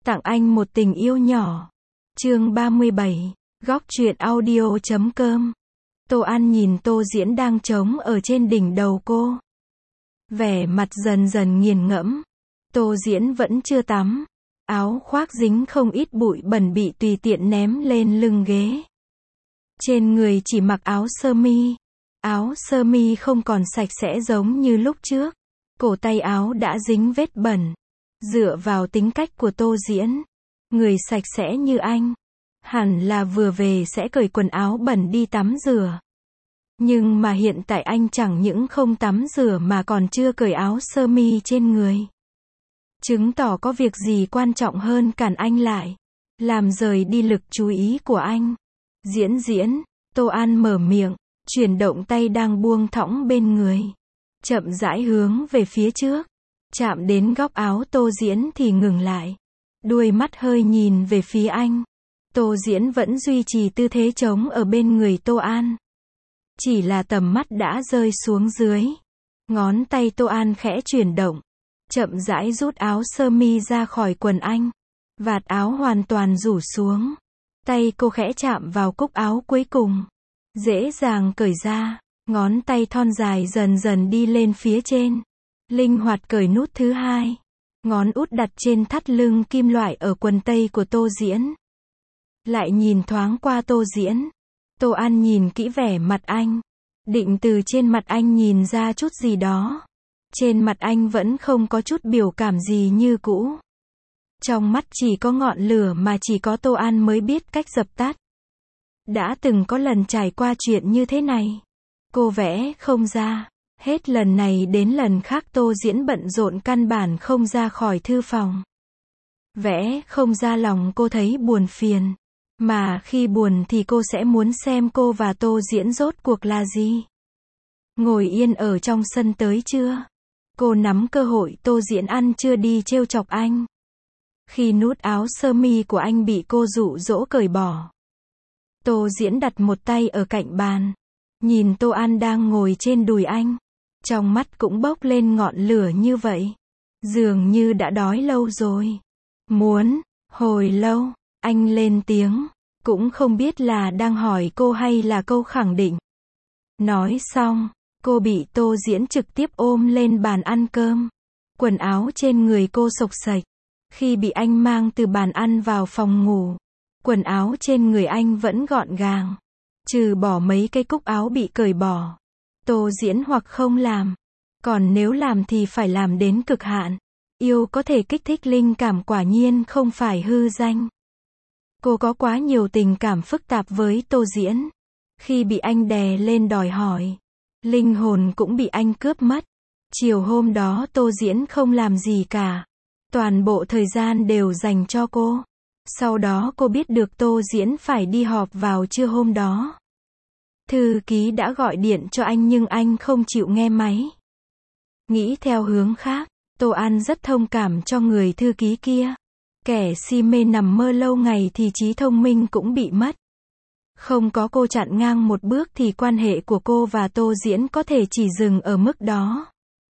Tặng anh một tình yêu nhỏ. Chương 37. Góc truyện audio.com. Tô An nhìn Tô Diễn đang trống ở trên đỉnh đầu cô. Vẻ mặt dần dần nghiền ngẫm. Tô Diễn vẫn chưa tắm. Áo khoác dính không ít bụi bẩn bị tùy tiện ném lên lưng ghế. Trên người chỉ mặc áo sơ mi. Áo sơ mi không còn sạch sẽ giống như lúc trước. Cổ tay áo đã dính vết bẩn. Dựa vào tính cách của Tô Diễn, người sạch sẽ như anh, hẳn là vừa về sẽ cởi quần áo bẩn đi tắm rửa. Nhưng mà hiện tại anh chẳng những không tắm rửa mà còn chưa cởi áo sơ mi trên người. Chứng tỏ có việc gì quan trọng hơn cản anh lại, làm rời đi lực chú ý của anh. Diễn, Tô An mở miệng, chuyển động tay đang buông thõng bên người. Chậm rãi hướng về phía trước. Chạm đến góc áo Tô Diễn thì ngừng lại. Đuôi mắt hơi nhìn về phía anh. Tô Diễn vẫn duy trì tư thế trống ở bên người Tô An. Chỉ là tầm mắt đã rơi xuống dưới. Ngón tay Tô An khẽ chuyển động. Chậm rãi rút áo sơ mi ra khỏi quần anh. Vạt áo hoàn toàn rủ xuống. Tay cô khẽ chạm vào cúc áo cuối cùng. Dễ dàng cởi ra. Ngón tay thon dài dần dần đi lên phía trên. Linh hoạt cởi nút thứ hai. Ngón út đặt trên thắt lưng kim loại ở quần tây của Tô Diễn. Lại nhìn thoáng qua Tô Diễn. Tô An nhìn kỹ vẻ mặt anh. Định từ trên mặt anh nhìn ra chút gì đó. Trên mặt anh vẫn không có chút biểu cảm gì như cũ. Trong mắt chỉ có ngọn lửa mà chỉ có Tô An mới biết cách dập tắt. Đã từng có lần trải qua chuyện như thế này. Cô vẽ không ra. Hết lần này đến lần khác Tô Diễn bận rộn căn bản không ra khỏi thư phòng. Vẽ không ra lòng cô thấy buồn phiền. Mà khi buồn thì cô sẽ muốn xem cô và Tô Diễn rốt cuộc là gì. Ngồi yên ở trong sân tới chưa? Cô nắm cơ hội Tô Diễn ăn chưa đi trêu chọc anh. Khi nút áo sơ mi của anh bị cô dụ dỗ cởi bỏ. Tô Diễn đặt một tay ở cạnh bàn. Nhìn Tô An đang ngồi trên đùi anh. Trong mắt cũng bốc lên ngọn lửa như vậy. Dường như đã đói lâu rồi. Muốn, hồi lâu, anh lên tiếng. Cũng không biết là đang hỏi cô hay là câu khẳng định. Nói xong, cô bị Tô Diễn trực tiếp ôm lên bàn ăn cơm. Quần áo trên người cô xộc xệch. Khi bị anh mang từ bàn ăn vào phòng ngủ, quần áo trên người anh vẫn gọn gàng. Trừ bỏ mấy cái cúc áo bị cởi bỏ. Tô Diễn hoặc không làm. Còn nếu làm thì phải làm đến cực hạn. Yêu có thể kích thích linh cảm quả nhiên không phải hư danh. Cô có quá nhiều tình cảm phức tạp với Tô Diễn. Khi bị anh đè lên đòi hỏi, linh hồn cũng bị anh cướp mất. Chiều hôm đó Tô Diễn không làm gì cả. Toàn bộ thời gian đều dành cho cô. Sau đó cô biết được Tô Diễn phải đi họp vào trưa hôm đó. Thư ký đã gọi điện cho anh nhưng anh không chịu nghe máy. Nghĩ theo hướng khác, Tô An rất thông cảm cho người thư ký kia. Kẻ si mê nằm mơ lâu ngày thì trí thông minh cũng bị mất. Không có cô chặn ngang một bước thì quan hệ của cô và Tô Diễn có thể chỉ dừng ở mức đó.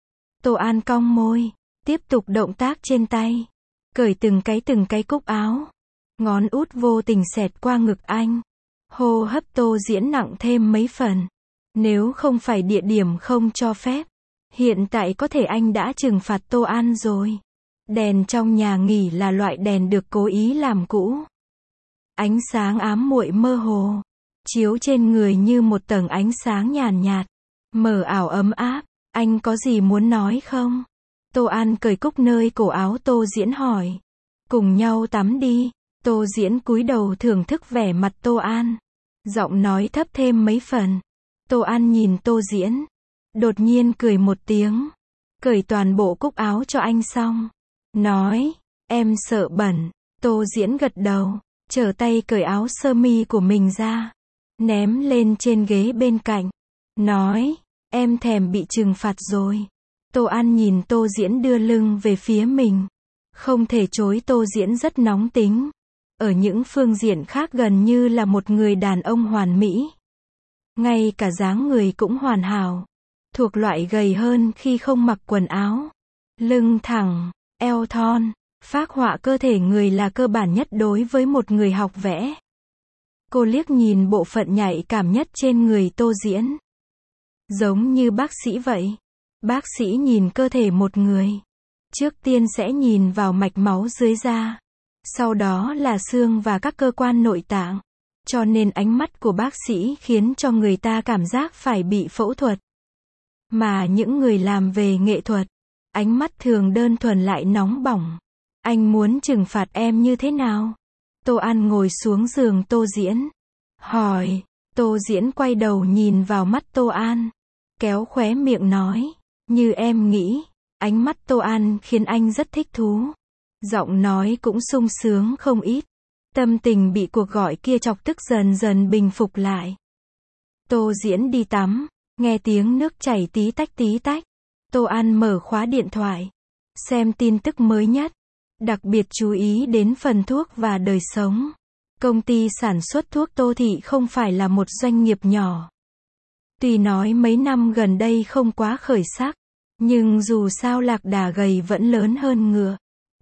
Tô An cong môi, tiếp tục động tác trên tay. Cởi từng cái cúc áo. Ngón út vô tình xẹt qua ngực anh. Hô hấp Tô Diễn nặng thêm mấy phần. Nếu không phải địa điểm không cho phép, hiện tại có thể anh đã trừng phạt Tô An rồi. Đèn trong nhà nghỉ là loại đèn được cố ý làm cũ. Ánh sáng ám muội mơ hồ, chiếu trên người như một tầng ánh sáng nhàn nhạt, mờ ảo ấm áp. Anh có gì muốn nói không? Tô An cởi cúc nơi cổ áo Tô Diễn hỏi. Cùng nhau tắm đi. Tô Diễn cúi đầu thưởng thức vẻ mặt Tô An. Giọng nói thấp thêm mấy phần. Tô An nhìn Tô Diễn. Đột nhiên cười một tiếng. Cởi toàn bộ cúc áo cho anh xong. Nói, em sợ bẩn. Tô Diễn gật đầu. Trở tay cởi áo sơ mi của mình ra. Ném lên trên ghế bên cạnh. Nói, em thèm bị trừng phạt rồi. Tô An nhìn Tô Diễn đưa lưng về phía mình. Không thể chối Tô Diễn rất nóng tính. Ở những phương diện khác gần như là một người đàn ông hoàn mỹ. Ngay cả dáng người cũng hoàn hảo. Thuộc loại gầy hơn khi không mặc quần áo. Lưng thẳng, eo thon, Phác họa cơ thể người là cơ bản nhất đối với một người học vẽ. Cô liếc nhìn bộ phận nhạy cảm nhất trên người Tô Diễn. Giống như bác sĩ vậy. Bác sĩ nhìn cơ thể một người. Trước tiên sẽ nhìn vào mạch máu dưới da. Sau đó là xương và các cơ quan nội tạng. Cho nên ánh mắt của bác sĩ khiến cho người ta cảm giác phải bị phẫu thuật. Mà những người làm về nghệ thuật, ánh mắt thường đơn thuần lại nóng bỏng. Anh muốn trừng phạt em như thế nào? Tô An ngồi xuống giường Tô Diễn. Hỏi. Tô Diễn quay đầu nhìn vào mắt Tô An. Kéo khóe miệng nói. Như em nghĩ. Ánh mắt Tô An khiến anh rất thích thú. Giọng nói cũng sung sướng không ít. Tâm tình bị cuộc gọi kia chọc tức dần dần bình phục lại. Tô Diễn đi tắm. Nghe tiếng nước chảy tí tách tí tách. Tô An mở khóa điện thoại. Xem tin tức mới nhất. Đặc biệt chú ý đến phần thuốc và đời sống. Công ty sản xuất thuốc Tô Thị không phải là một doanh nghiệp nhỏ. Tuy nói mấy năm gần đây không quá khởi sắc. Nhưng dù sao lạc đà gầy vẫn lớn hơn ngựa.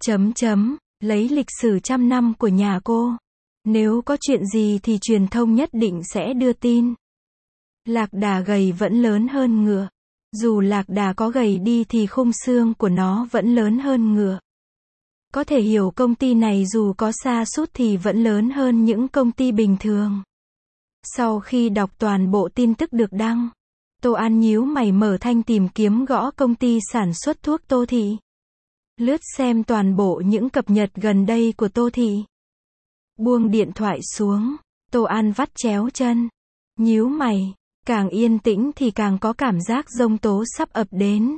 Lấy lịch sử trăm năm của nhà cô. Nếu có chuyện gì thì truyền thông nhất định sẽ đưa tin. Lạc đà gầy vẫn lớn hơn ngựa. Dù lạc đà có gầy đi thì khung xương của nó vẫn lớn hơn ngựa. Có thể hiểu công ty này dù có sa sút thì vẫn lớn hơn những công ty bình thường. Sau khi đọc toàn bộ tin tức được đăng, Tô An nhíu mày mở thanh tìm kiếm gõ công ty sản xuất thuốc Tô Thị. Lướt xem toàn bộ những cập nhật gần đây của Tô Thị. Buông điện thoại xuống, Tô An vắt chéo chân. Nhíu mày, càng yên tĩnh thì càng có cảm giác giông tố sắp ập đến.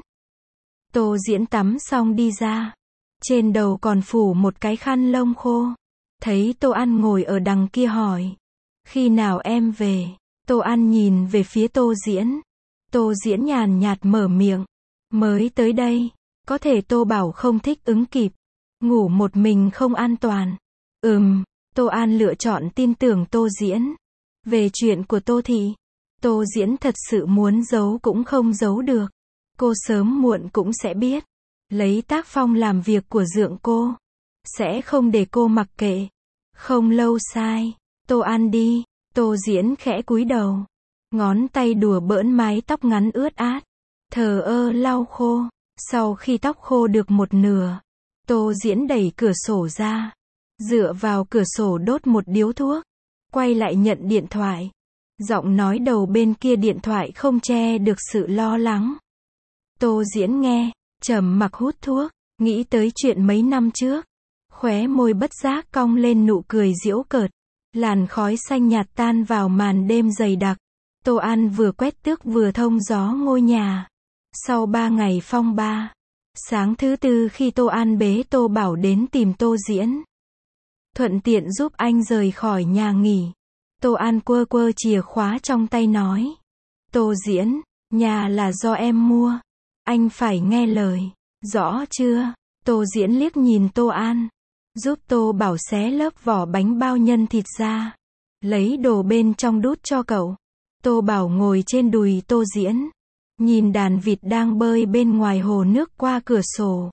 Tô Diễn tắm xong đi ra. Trên đầu còn phủ một cái khăn lông khô. Thấy Tô An ngồi ở đằng kia hỏi. Khi nào em về? Tô An nhìn về phía Tô Diễn. Tô Diễn nhàn nhạt mở miệng. Mới tới đây. Có thể Tô bảo không thích ứng kịp. Ngủ một mình không an toàn. Tô An lựa chọn tin tưởng Tô Diễn. Về chuyện của Tô Thị, Tô Diễn thật sự muốn giấu cũng không giấu được. Cô sớm muộn cũng sẽ biết. Lấy tác phong làm việc của dượng cô. Sẽ không để cô mặc kệ. Không lâu sai. Tô An đi. Tô Diễn khẽ cúi đầu. Ngón tay đùa bỡn mái tóc ngắn ướt át. Thờ ơ lau khô. Sau khi tóc khô được một nửa, Tô Diễn đẩy cửa sổ ra. Dựa vào cửa sổ đốt một điếu thuốc. Quay lại nhận điện thoại. Giọng nói đầu bên kia điện thoại không che được sự lo lắng. Tô Diễn nghe, trầm mặc hút thuốc, nghĩ tới chuyện mấy năm trước. Khóe môi bất giác cong lên nụ cười giễu cợt. Làn khói xanh nhạt tan vào màn đêm dày đặc. Tô An vừa quét tước vừa thông gió ngôi nhà. Sau 3 ngày phong ba, sáng thứ tư khi Tô An bế Tô Bảo đến tìm Tô Diễn, thuận tiện giúp anh rời khỏi nhà nghỉ, Tô An quơ quơ chìa khóa trong tay nói. Tô Diễn, nhà là do em mua. Anh phải nghe lời. Rõ chưa? Tô Diễn liếc nhìn Tô An. Giúp Tô Bảo xé lớp vỏ bánh bao nhân thịt ra. Lấy đồ bên trong đút cho cậu. Tô Bảo ngồi trên đùi Tô Diễn. Nhìn đàn vịt đang bơi bên ngoài hồ nước qua cửa sổ.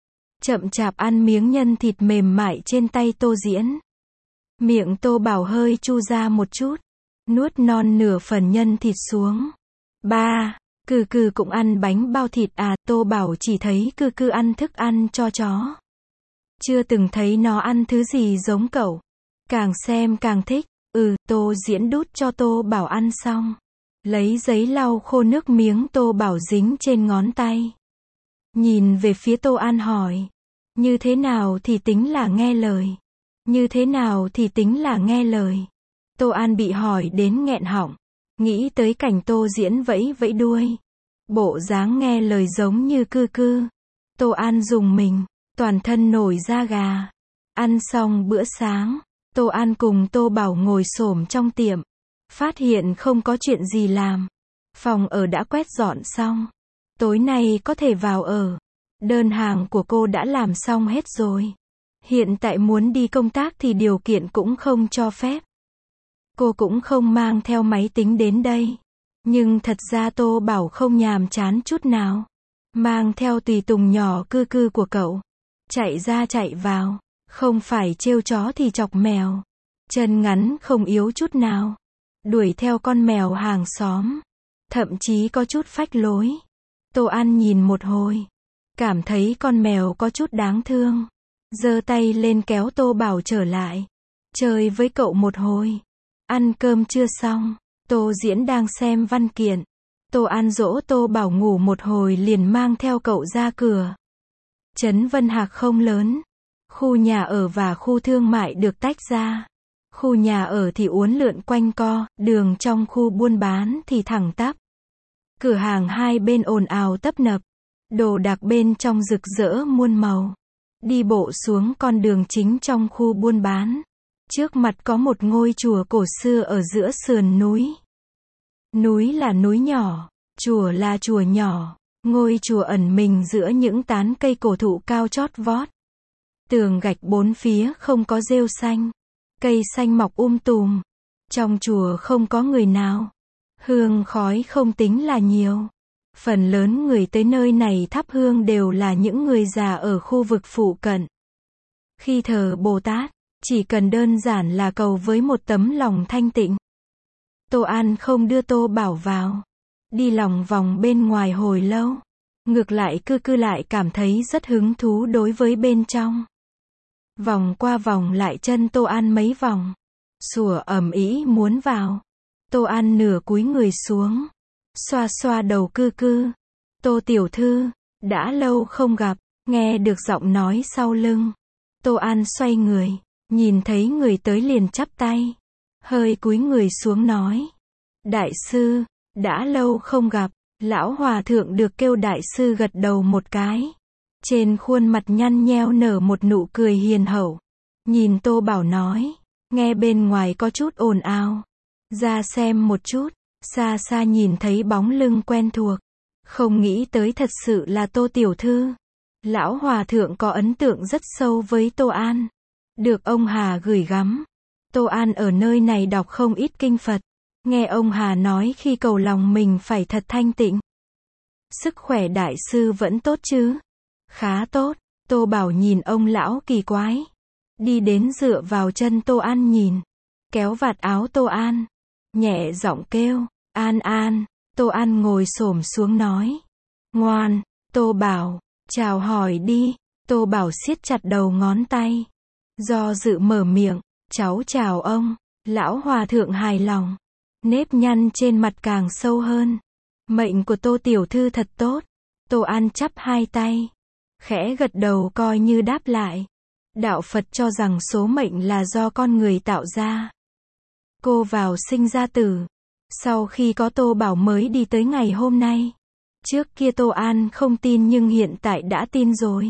Chậm chạp ăn miếng nhân thịt mềm mại trên tay Tô Diễn. Miệng Tô Bảo hơi chu ra một chút. Nuốt non nửa phần nhân thịt xuống. Ba, Cừ Cừ cũng ăn bánh bao thịt à? Tô Bảo chỉ thấy Cừ Cừ ăn thức ăn cho chó. Chưa từng thấy nó ăn thứ gì giống cậu. Càng xem càng thích. Tô Diễn đút cho Tô Bảo ăn xong. Lấy giấy lau khô nước miếng Tô Bảo dính trên ngón tay. Nhìn về phía Tô An hỏi. Như thế nào thì tính là nghe lời? Như thế nào thì tính là nghe lời? Tô An bị hỏi đến nghẹn họng. Nghĩ tới cảnh Tô Diễn vẫy vẫy đuôi. Bộ dáng nghe lời giống như Cừ Cừ. Tô An rùng mình. Toàn thân nổi da gà. Ăn xong bữa sáng, Tô An cùng Tô Bảo ngồi xổm trong tiệm. Phát hiện không có chuyện gì làm. Phòng ở đã quét dọn xong. Tối nay có thể vào ở. Đơn hàng của cô đã làm xong hết rồi. Hiện tại muốn đi công tác thì điều kiện cũng không cho phép. Cô cũng không mang theo máy tính đến đây. Nhưng thật ra Tô Bảo không nhàm chán chút nào. Mang theo tùy tùng nhỏ Cừ Cừ của cậu. chạy ra chạy vào, không phải trêu chó thì chọc mèo. Chân ngắn không yếu chút nào, đuổi theo con mèo hàng xóm, thậm chí có chút phách lối. Tô An nhìn một hồi, cảm thấy con mèo có chút đáng thương, giơ tay lên kéo Tô Bảo trở lại, chơi với cậu một hồi. Ăn cơm chưa xong, Tô Diễn đang xem văn kiện. Tô An dỗ Tô Bảo ngủ một hồi liền mang theo cậu ra cửa. Trấn Vân Hạc không lớn, khu nhà ở và khu thương mại được tách ra. Khu nhà ở thì uốn lượn quanh co, đường trong khu buôn bán thì thẳng tắp. Cửa hàng hai bên ồn ào tấp nập, đồ đạc bên trong rực rỡ muôn màu. Đi bộ xuống con đường chính trong khu buôn bán. Trước mặt có một ngôi chùa cổ xưa ở giữa sườn núi. Núi là núi nhỏ, chùa là chùa nhỏ. Ngôi chùa ẩn mình giữa những tán cây cổ thụ cao chót vót. Tường gạch bốn phía không có rêu xanh. Cây xanh mọc tùm. Trong chùa không có người nào. Hương khói không tính là nhiều. Phần lớn người tới nơi này thắp hương đều là những người già ở khu vực phụ cận. Khi thờ Bồ Tát, chỉ cần đơn giản là cầu với một tấm lòng thanh tịnh. Tô An không đưa Tô Bảo vào. Đi lòng vòng bên ngoài hồi lâu. Ngược lại cư lại cảm thấy rất hứng thú đối với bên trong. Vòng qua vòng lại chân Tô An mấy vòng. Sủa ầm ĩ muốn vào. Tô An nửa cúi người xuống. Xoa xoa đầu cư. Tô tiểu thư, đã lâu không gặp, nghe được giọng nói sau lưng. Tô An xoay người, nhìn thấy người tới liền chắp tay. Hơi cúi người xuống nói. Đại sư, đã lâu không gặp. Lão hòa thượng được kêu đại sư gật đầu một cái. Trên khuôn mặt nhăn nheo nở một nụ cười hiền hậu. Nhìn Tô Bảo nói. Nghe bên ngoài có chút ồn ào. Ra xem một chút. Xa xa nhìn thấy bóng lưng quen thuộc. Không nghĩ tới thật sự là Tô tiểu thư. Lão hòa thượng có ấn tượng rất sâu với Tô An. Được ông Hà gửi gắm. Tô An ở nơi này đọc không ít kinh Phật. Nghe ông Hà nói khi cầu lòng mình phải thật thanh tịnh. Sức khỏe đại sư vẫn tốt chứ? Khá tốt. Tô Bảo nhìn ông lão kỳ quái. Đi đến dựa vào chân Tô An nhìn. Kéo vạt áo Tô An. Nhẹ giọng kêu. An An. Tô An ngồi xổm xuống nói. Ngoan. Tô Bảo. Chào hỏi đi. Tô Bảo siết chặt đầu ngón tay. Do dự mở miệng. Cháu chào ông. Lão hòa thượng hài lòng. Nếp nhăn trên mặt càng sâu hơn. Mệnh của Tô tiểu thư thật tốt. Tô An chắp hai tay. Khẽ gật đầu coi như đáp lại. Đạo Phật cho rằng số mệnh là do con người tạo ra. Cô vào sinh ra tử. Sau khi có Tô Bảo mới đi tới ngày hôm nay. Trước kia Tô An không tin nhưng hiện tại đã tin rồi.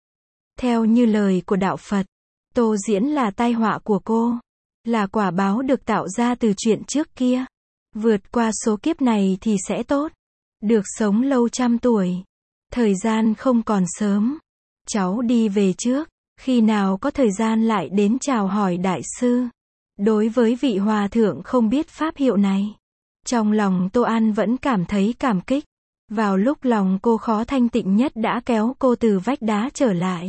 Theo như lời của Đạo Phật, Tô Diễn là tai họa của cô. Là quả báo được tạo ra từ chuyện trước kia. Vượt qua số kiếp này thì sẽ tốt. Được sống lâu trăm tuổi. Thời gian không còn sớm. Cháu đi về trước. Khi nào có thời gian lại đến chào hỏi đại sư. Đối với vị hòa thượng không biết pháp hiệu này. Trong lòng Tô An vẫn cảm thấy cảm kích. Vào lúc lòng cô khó thanh tịnh nhất đã kéo cô từ vách đá trở lại.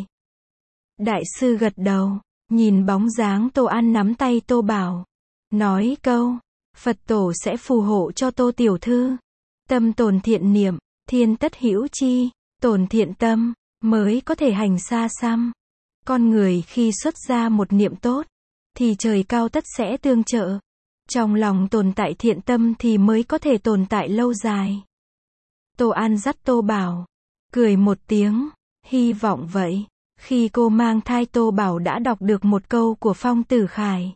Đại sư gật đầu. Nhìn bóng dáng Tô An nắm tay Tô Bảo. Nói câu. Phật tổ sẽ phù hộ cho Tô tiểu thư. Tâm tồn thiện niệm. Thiên tất hữu chi. Tồn thiện tâm. Mới có thể hành xa xăm. Con người khi xuất ra một niệm tốt. Thì trời cao tất sẽ tương trợ. Trong lòng tồn tại thiện tâm thì mới có thể tồn tại lâu dài. Tô An dắt Tô Bảo. Cười một tiếng. Hy vọng vậy. Khi cô mang thai Tô Bảo đã đọc được một câu của Phong Tử Khải.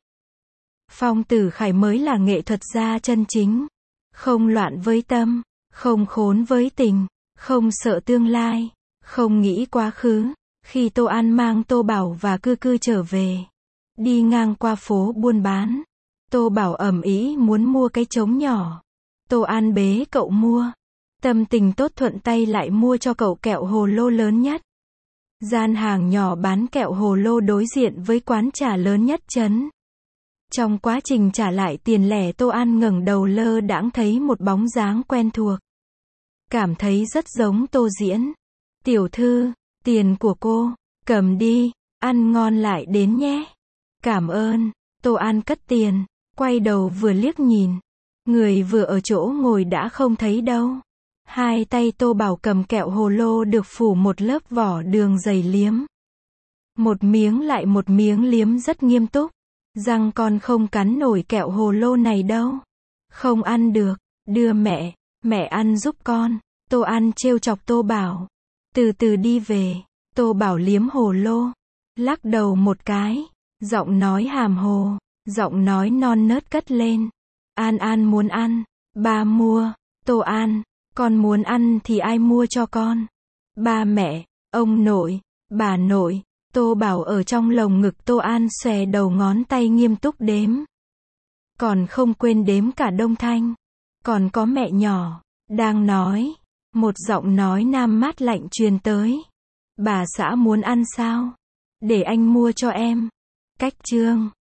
Phong Tử Khải mới là nghệ thuật gia chân chính. Không loạn với tâm. Không khốn với tình. Không sợ tương lai. Không nghĩ quá khứ. Khi Tô An mang Tô Bảo và cư trở về. Đi ngang qua phố buôn bán. Tô Bảo ầm ĩ muốn mua cái trống nhỏ. Tô An bế cậu mua. Tâm tình tốt thuận tay lại mua cho cậu kẹo hồ lô lớn nhất. Gian hàng nhỏ bán kẹo hồ lô đối diện với quán trà lớn nhất trấn. Trong quá trình trả lại tiền lẻ Tô An ngẩng đầu lơ đãng thấy một bóng dáng quen thuộc. Cảm thấy rất giống Tô Diễn. Tiểu thư, tiền của cô. Cầm đi, ăn ngon lại đến nhé. Cảm ơn. Tô An cất tiền, quay đầu vừa liếc nhìn. Người vừa ở chỗ ngồi đã không thấy đâu. Hai tay Tô Bảo cầm kẹo hồ lô được phủ một lớp vỏ đường dày liếm. Một miếng lại một miếng liếm rất nghiêm túc. Răng con không cắn nổi kẹo hồ lô này đâu. Không ăn được, đưa mẹ ăn giúp con. Tô An trêu chọc Tô Bảo. Từ từ đi về. Tô Bảo liếm hồ lô, lắc đầu một cái, giọng nói hàm hồ, giọng nói non nớt cất lên. An muốn ăn, ba mua. Tô An, con muốn ăn thì ai mua cho con? Ba mẹ, ông nội, bà nội. Tô Bảo ở trong lồng ngực Tô An xòe đầu ngón tay nghiêm túc đếm. Còn không quên đếm cả Đông Thanh. Còn có mẹ nhỏ, đang nói. Một giọng nói nam mát lạnh truyền tới. Bà xã muốn ăn sao? Để anh mua cho em. Cách chương